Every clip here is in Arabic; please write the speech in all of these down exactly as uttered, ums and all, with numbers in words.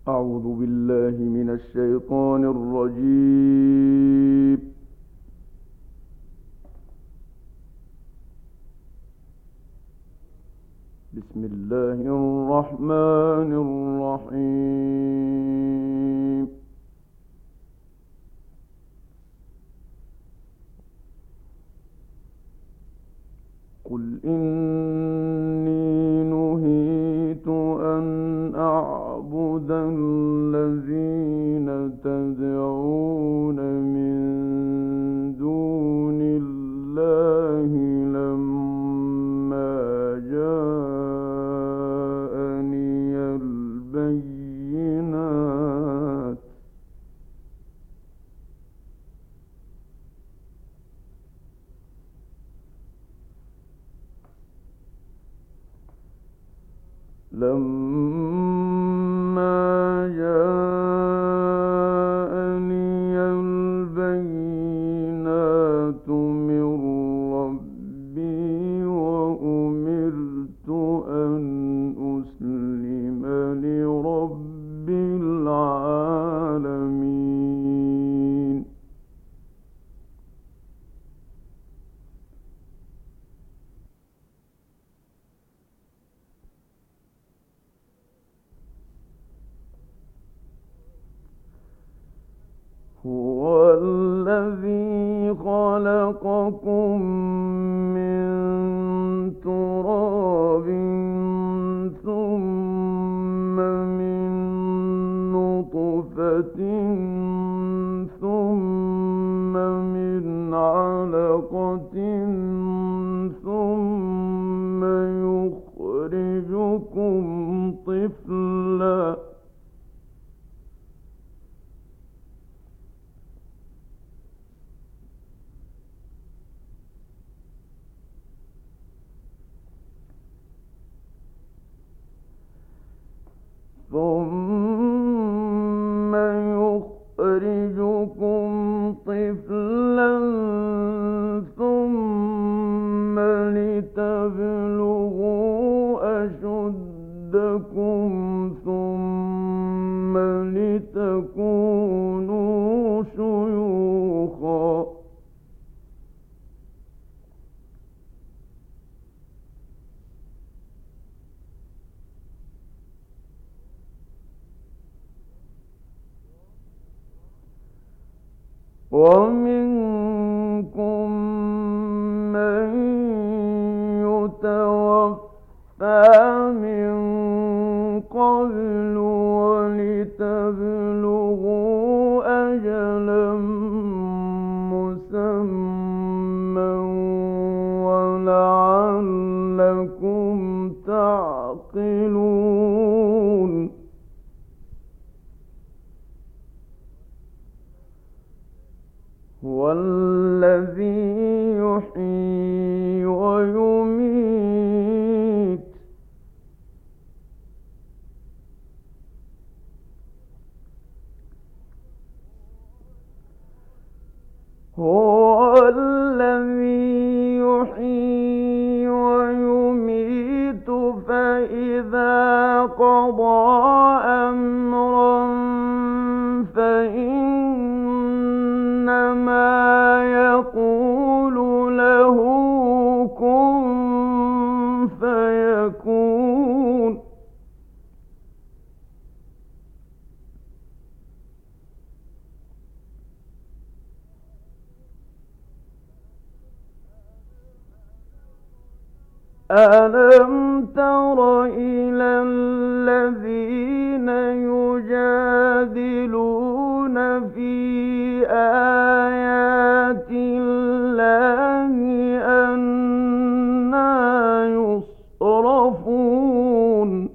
أعوذ بالله من الشيطان الرجيم. بسم الله الرحمن الرحيم. قل إني نهيت أن أعبد الذين تدعون من دون الله لما جاءني البينات لما جاءني البينات من ربي وأمرت أن أسلم لرب العالمين. هو الذي خلقكم من تراب ثم من نطفة ثم من علقة ثم يخرجكم طفلا ثم يخرجكم طفلا ثم لتبلغوا أشدكم ثم لتكونوا شيوخا ومنكم من يتوفى من قبل ولتبلغوا أجلا مسمى ولعلكم تعقلون. هو الذي يحيي ويميت هو الذي يحيي ويميت فإذا قضى أمرا فإنما يقول له كن فيكون. ألم تر إلى الذين يجادلون في آيات الله أنى يصرفون.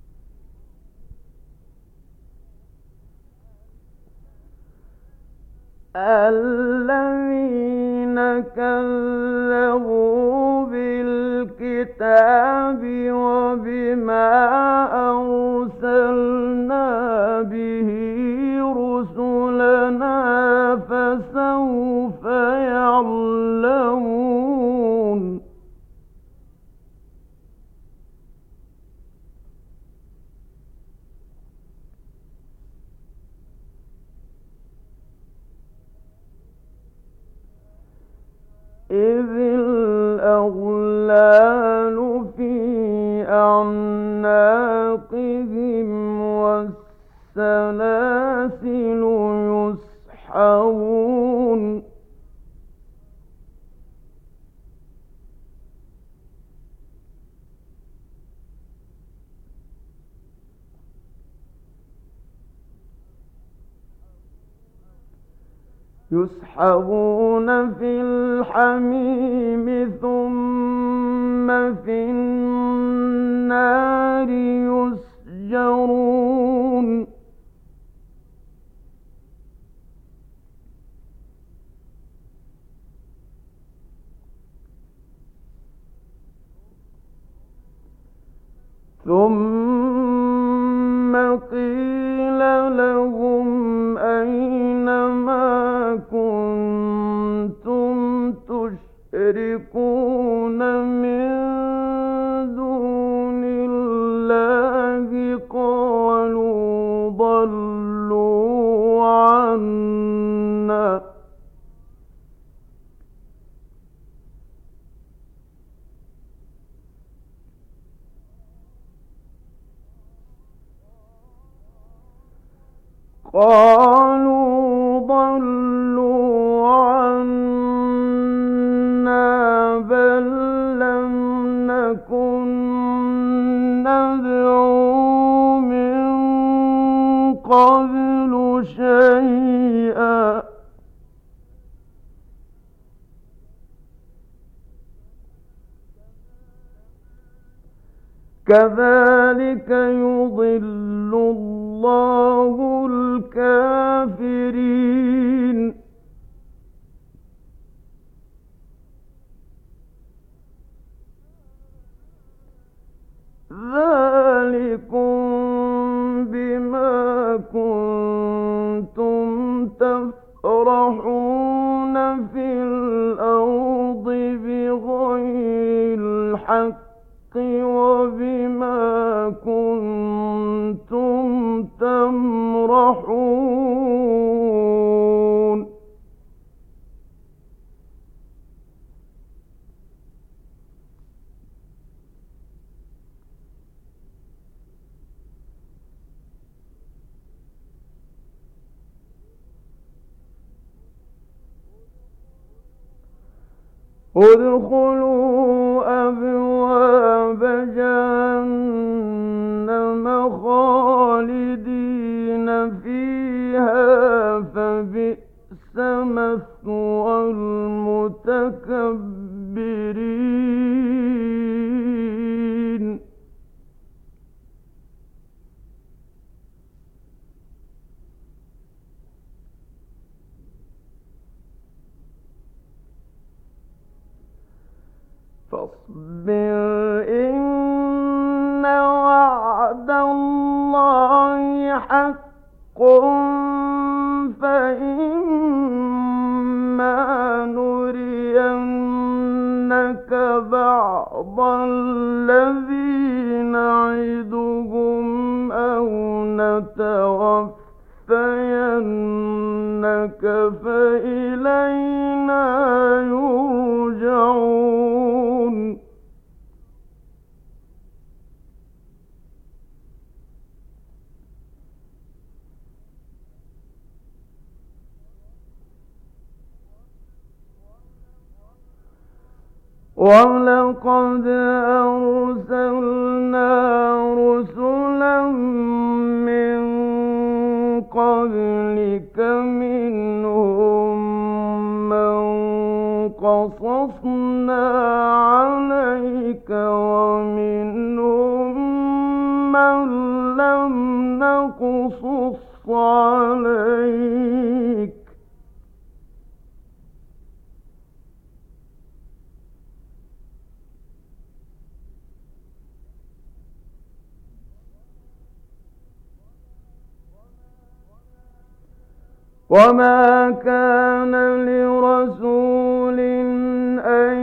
الذين كذبوا بالكتاب وبما أرسلنا به رسلنا فسوف يعلمون. إذ الأغلال في أعناقهم والسلاسل يسحبون يسحبون في الحميم ثم في النار يسجرون ثم قيل لهم أين ما كنتم تشركون من دون الله قالوا ضلوا عنا قالوا ضلوا عنا بل لم نكن ندعو من قبل شيئا كذلك يضل الله الكافرين ذلكم بما كنتم تفرحون في الأرض بغير الحق وبما كنتم تمرحون ادخلوا أبواب جهنم خالدين فيها فبئس مثوى المتكبرين فاصبر إن وعد الله حق فإما نرينك بعض الذي نعدهم أو نتوفينك فإلينا يرجعون ولقد أرسلنا رسلا من قبلك منهم من قصصنا عليك ومنهم من لم نقصص عليك وما كان لرسول أن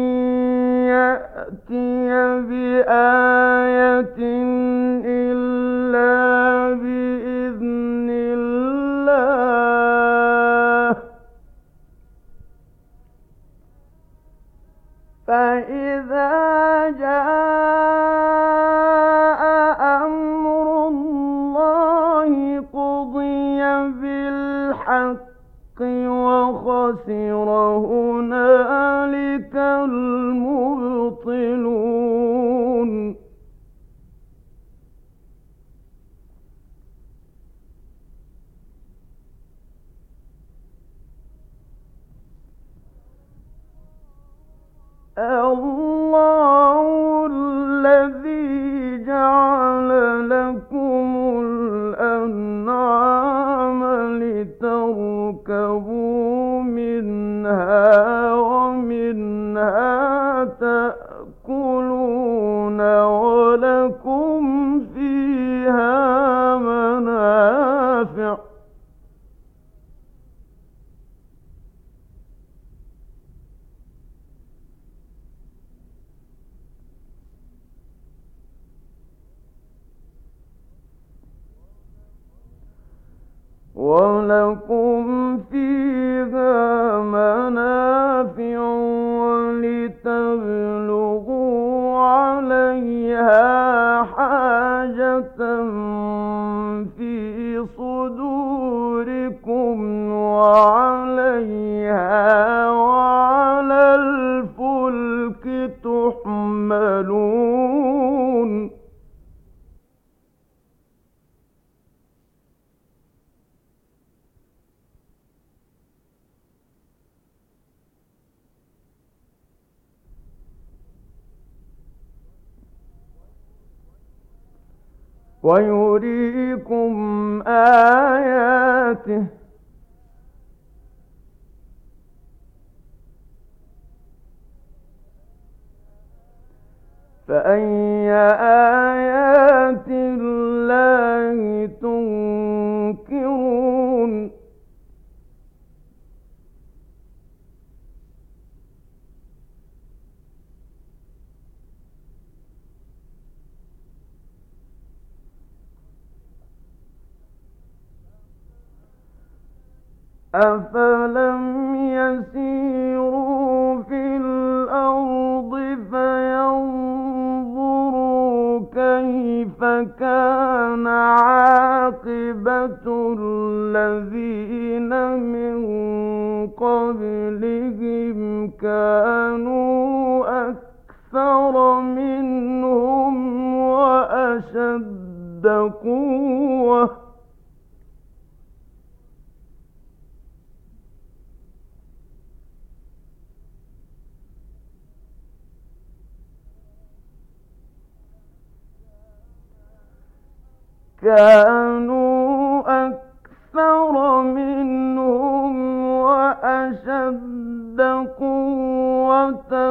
يأتي بآية إلا بإذن الله الله الذي جعل لكم الأنعام لتركبوا منها ومنها تأكلون ولكم فيها منافع. ولكم فيها منافع ولتبلغوا عليها حاجة في صدوركم وعليها وعلى الفلك تحملون. ويريكم آياته فأي آيات الله تنكرون. أفلم يسيروا في الأرض فينظروا كيف كان عاقبة الذين من قبلهم كانوا أكثر منهم وأشد قوة كانوا أكثر منهم وأشد قوة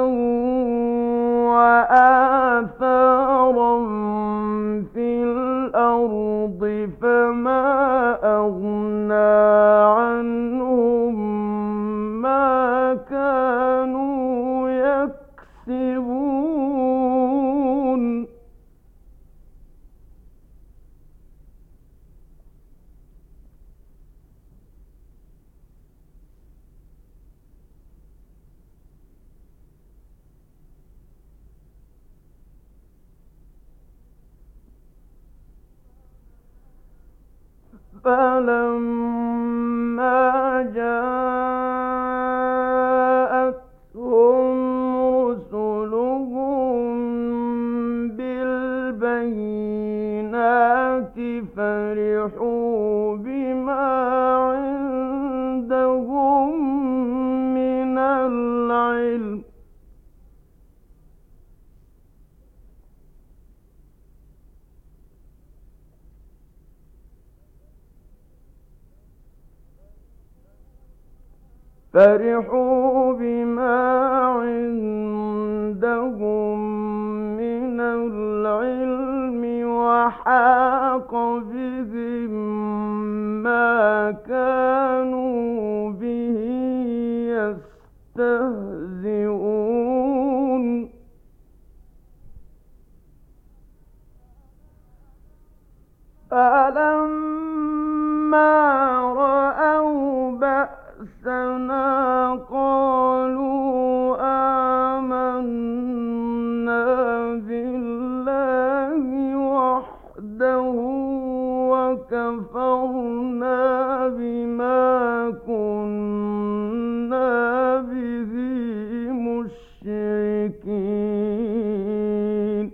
وآثارا في الأرض فما أغنى عنهم ما كانوا يكسبون. فلما جاءتهم رسلهم بالبينات فرحوا بما عندهم من العلم فرحوا بما عندهم من العلم وحاق بهم ما كانوا به يستهزئون. فلما رأوا بأسنا قالوا آمنا بالله وحده وكفرنا بما كنا به مشركين.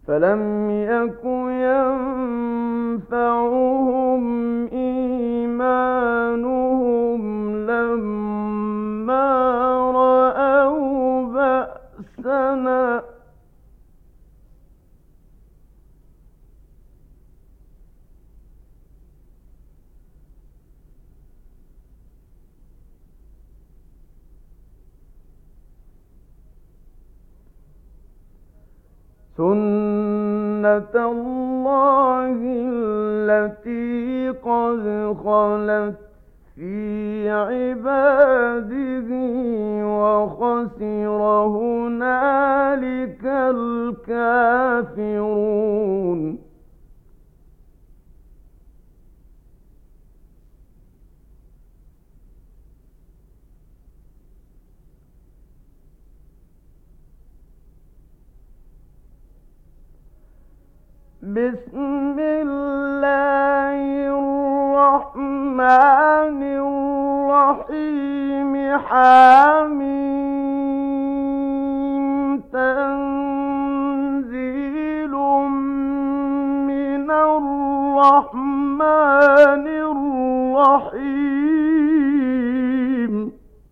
فلم يك ينفعهم إيمانهم لما رأوا بأسنا سُنَّةَ اللَّهِ الَّتِي قَدْ خَلَتْ فِي عِبَادِهِ وَخَسِرَ هُنَالِكَ الْكَافِرُونَ بسم الله الرحمن الرحيم حميم تنزيل من الرحمن الرحيم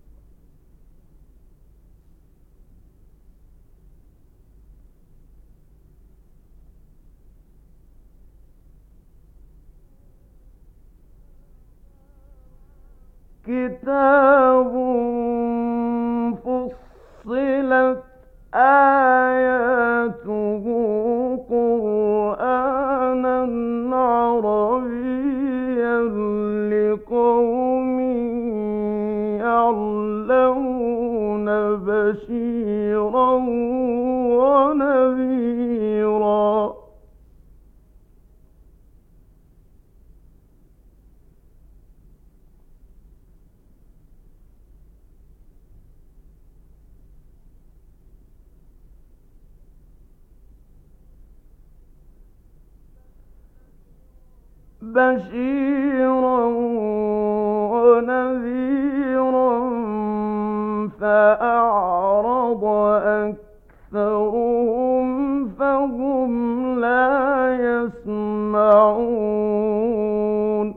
كتاب فصلت آياته قرآنا عربيا لقوم يعلمون بشيرا ونذيرا بشيرا ونذيرا فأعرض أكثرهم فهم لا يسمعون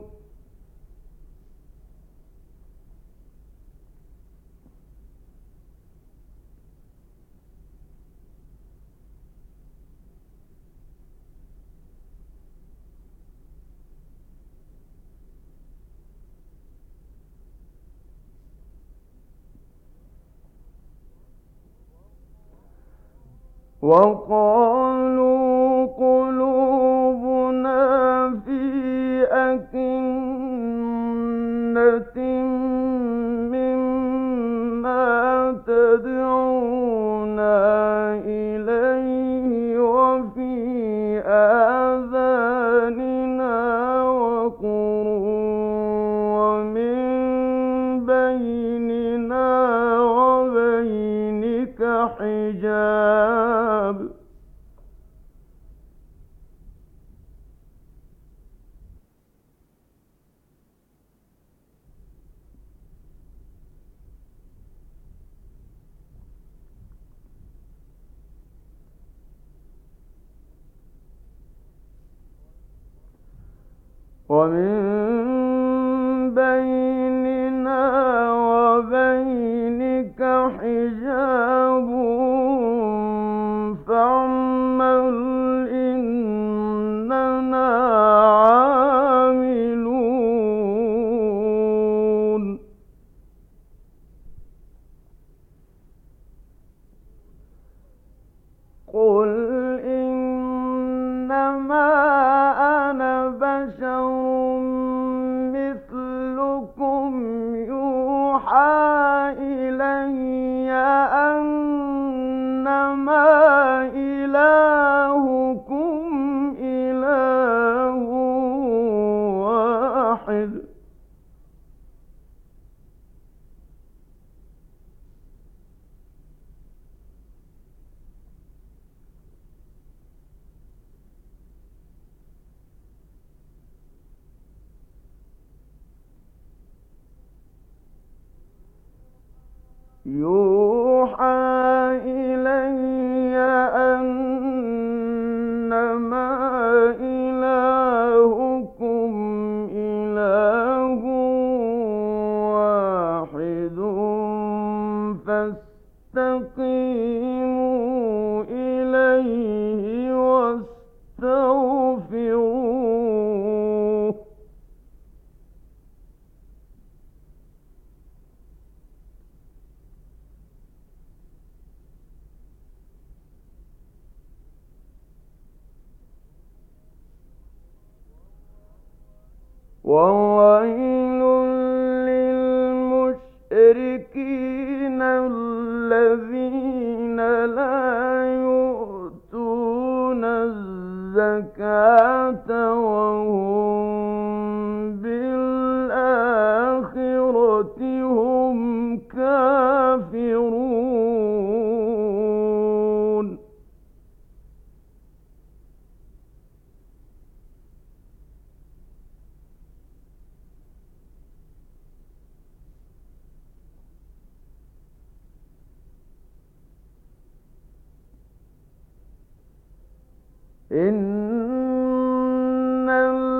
وقالوا قلوبنا في أكنة مما تدعونا إليه وفي آذاننا وقر ومن بيننا وبينك حجاب ومن بيننا وبينك حجاب فاعمل إننا عاملون قل إنما أنا بشر مثلكم يوحى إلي أنما إلهكم إله واحد يوحى إلي أنما وويل للمشركين الذين لا يؤتون الزكاة وهم بالآخرة هم كافرون. إن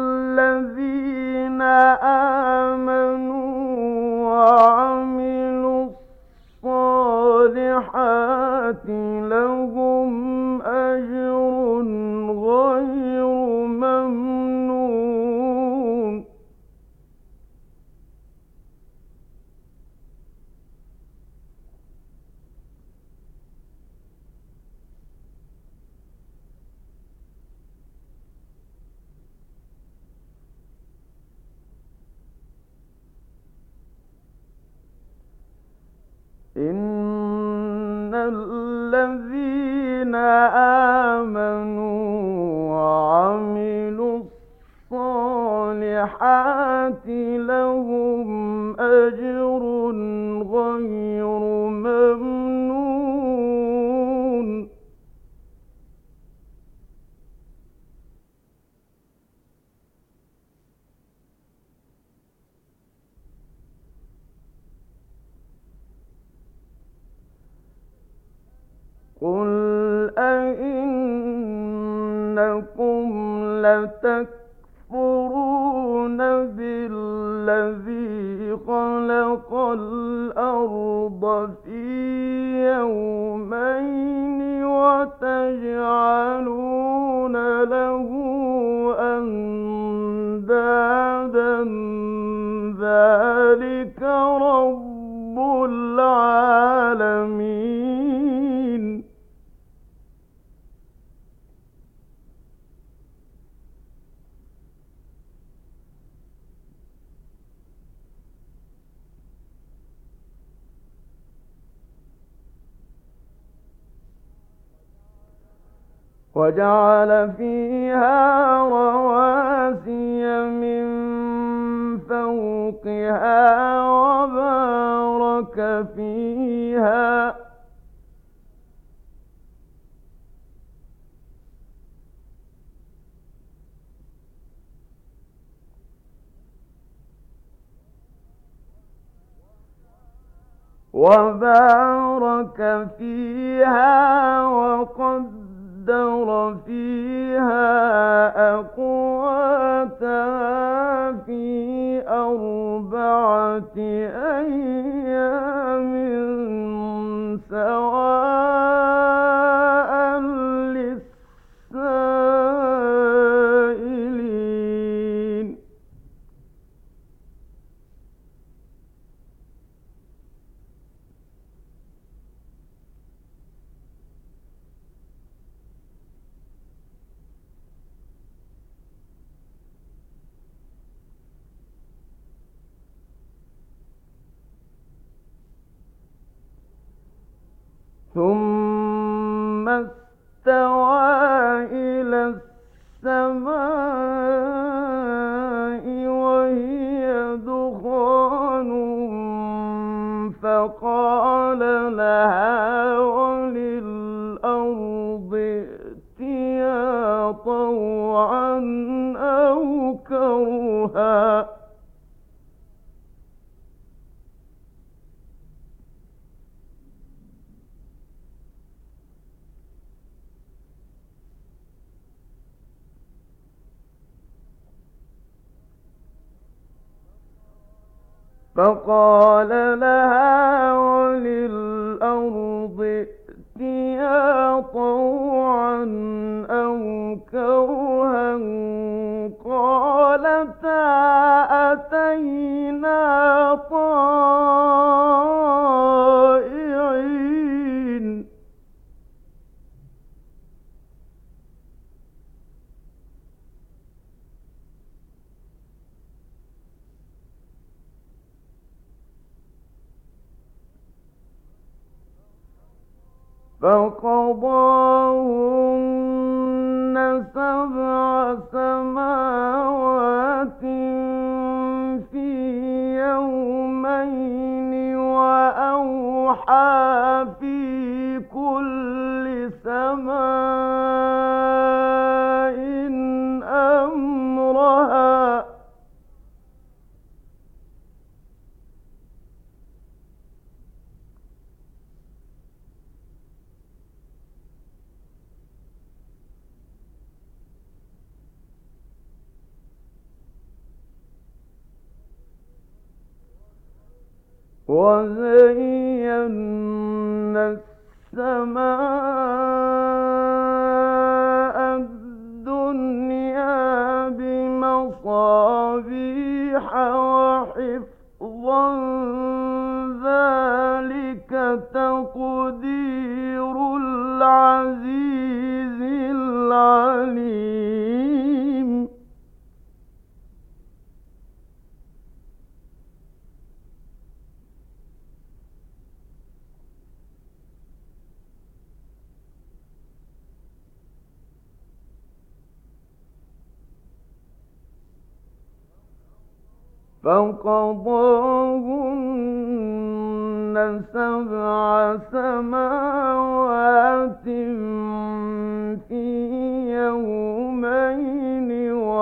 الذين آمنوا وعملوا الصالحات لهم أجر غير ممنون. إن الذين آمنوا وعملوا الصالحات لهم أجر غير ممنون. قل أئنكم لتكفرون بالذي خلق الأرض في يومين وتجعلون له أندادا ذلك رب العالمين. وجعل فيها رواسي من فوقها وبارك فيها وبارك فيها وقدر فيها أقواتها في أربعة أيام سواء للسائلين. ثم استوى إلى السماء وهي دخان فقال لها وللأرض ائتيا طوعا أو كرها فقال لها وللأرض ائتيا طوعا أو كرها قالتا أتينا طائعين. فقضاهن سبع سماوات في يومين وأوحى في كل سماء أمرها وزينا السماء الدنيا بمصابيح وحفظا ذلك تقدير العزيز العليم فقضاهن سبع سماوات في يومين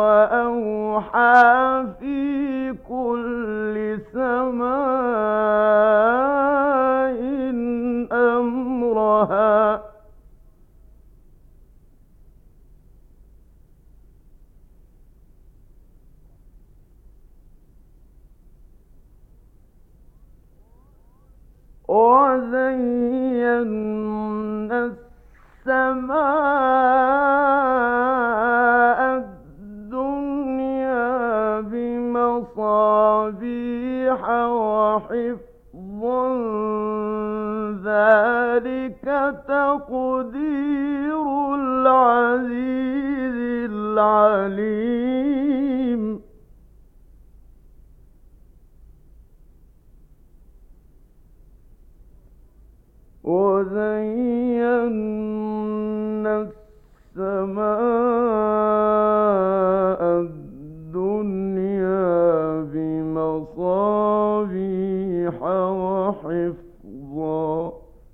وأوحى في كل سماء أمرها وزينا السماء الدنيا بمصابيح وحفظا ذلك تقدير العزيز العليم وزينا السماء الدنيا بمصابيح وحفظا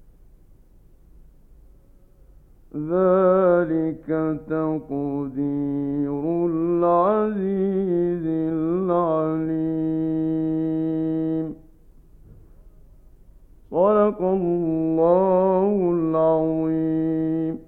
ذلك تقدير العزيز العليم صدق الله العظيم